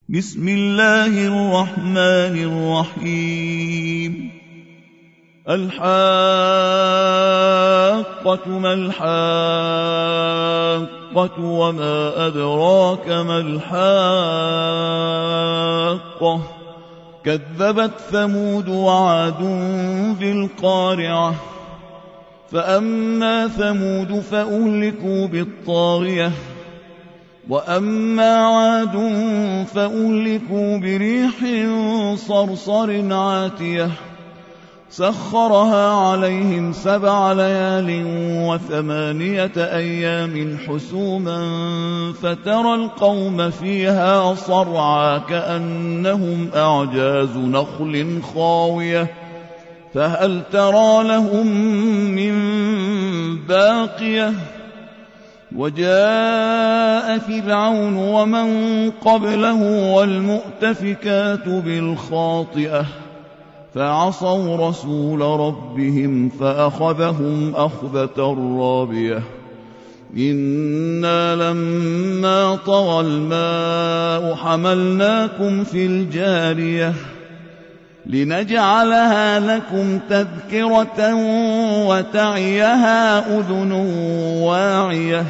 بسم الله الرحمن الرحيم. الحاقة ما الحاقة وما أدراك ما الحاقة كذبت ثمود وعاد بالقارعة فأما ثمود فأهلكوا بالطاغية وأما عاد فأهلكوا بريح صرصر عاتية سخرها عليهم 7 ليال و8 أيام حسوما فترى القوم فيها صرعى كأنهم أعجاز نخل خاوية فهل ترى لهم من باقية وجاء فرعون ومن قبله والمؤتفكات بالخاطئة فعصوا رسول ربهم فأخذهم أخذة رابية إنا لما طغى الماء حملناكم في الجارية لنجعلها لكم تذكرة وتعيها أذن واعية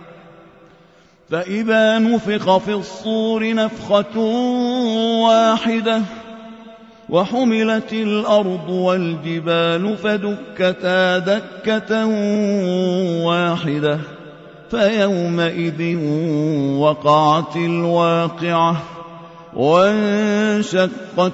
فإذا نفخ في الصور نفخة واحدة وحملت الأرض والجبال فدكتا دكة واحدة فيومئذ وقعت الواقعة وانشقت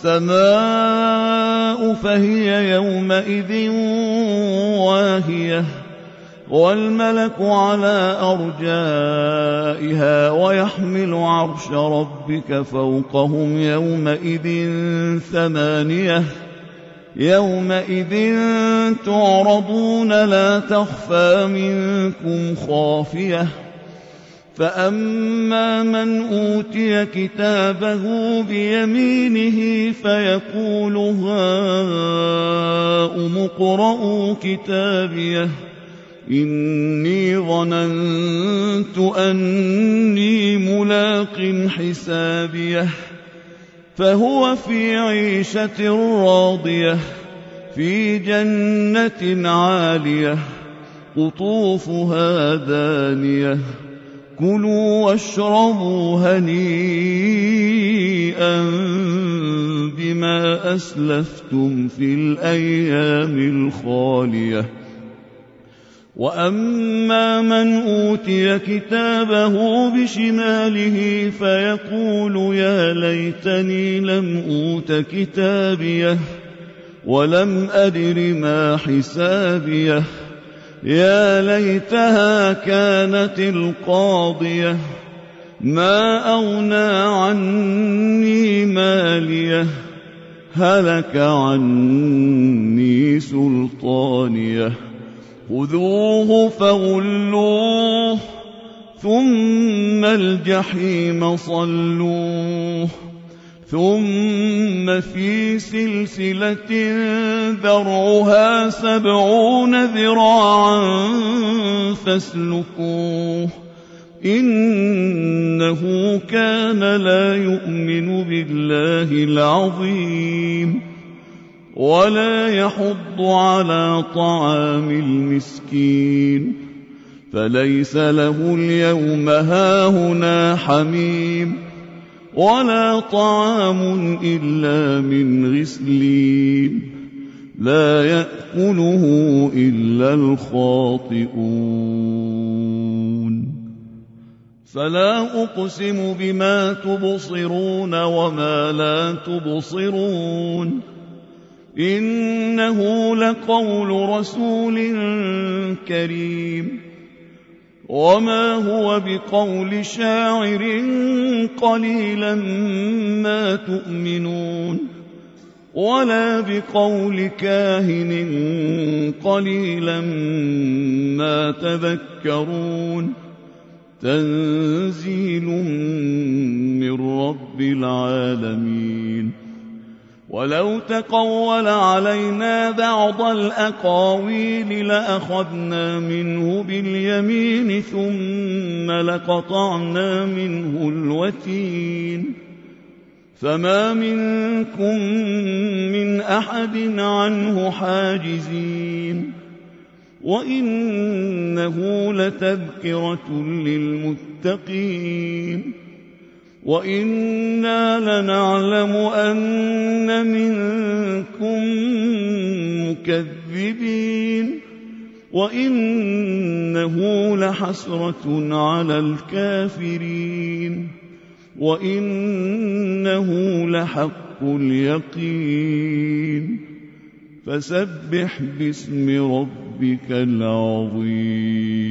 السماء فهي يومئذ واهية والملك على أرجائها ويحمل عرش ربك فوقهم يومئذ 8 يومئذ تعرضون لا تخفى منكم خافية فأما من أوتي كتابه بيمينه فيقول هاؤم اقرءوا كتابيه إني ظننت أني ملاق حسابيه فهو في عيشة راضية في جنة عالية قطوفها دانية كلوا واشربوا هنيئا بما أسلفتم في الأيام الخالية وأما من أوتي كتابه بشماله فيقول يا ليتني لم أوت كتابيه ولم أدر ما حسابيه يا ليتها كانت القاضية ما أغنى عني ماليه هلك عني سلطانيه خذوه فغلوه ثم الجحيم صلوه ثم في سلسلة ذرعها 70 ذراعا فاسلكوه إنه كان لا يؤمن بالله العظيم ولا يحض على طعام المسكين فليس له اليوم هاهنا حميم ولا طعام إلا من غسلين لا يأكله إلا الخاطئون فلا أقسم بما تبصرون وما لا تبصرون إنه لقول رسول كريم وما هو بقول شاعر قليلا ما تؤمنون ولا بقول كاهن قليلا ما تذكرون تنزيل من رب العالمين ولو تقول علينا بعض الأقاويل لأخذنا منه باليمين ثم لقطعنا منه الوتين فما منكم من أحد عنه حاجزين وإنه لتذكرة للمتقين وإنا لنعلم أن منكم مكذبين وإنه لحسرة على الكافرين وإنه لحق اليقين فسبح باسم ربك العظيم.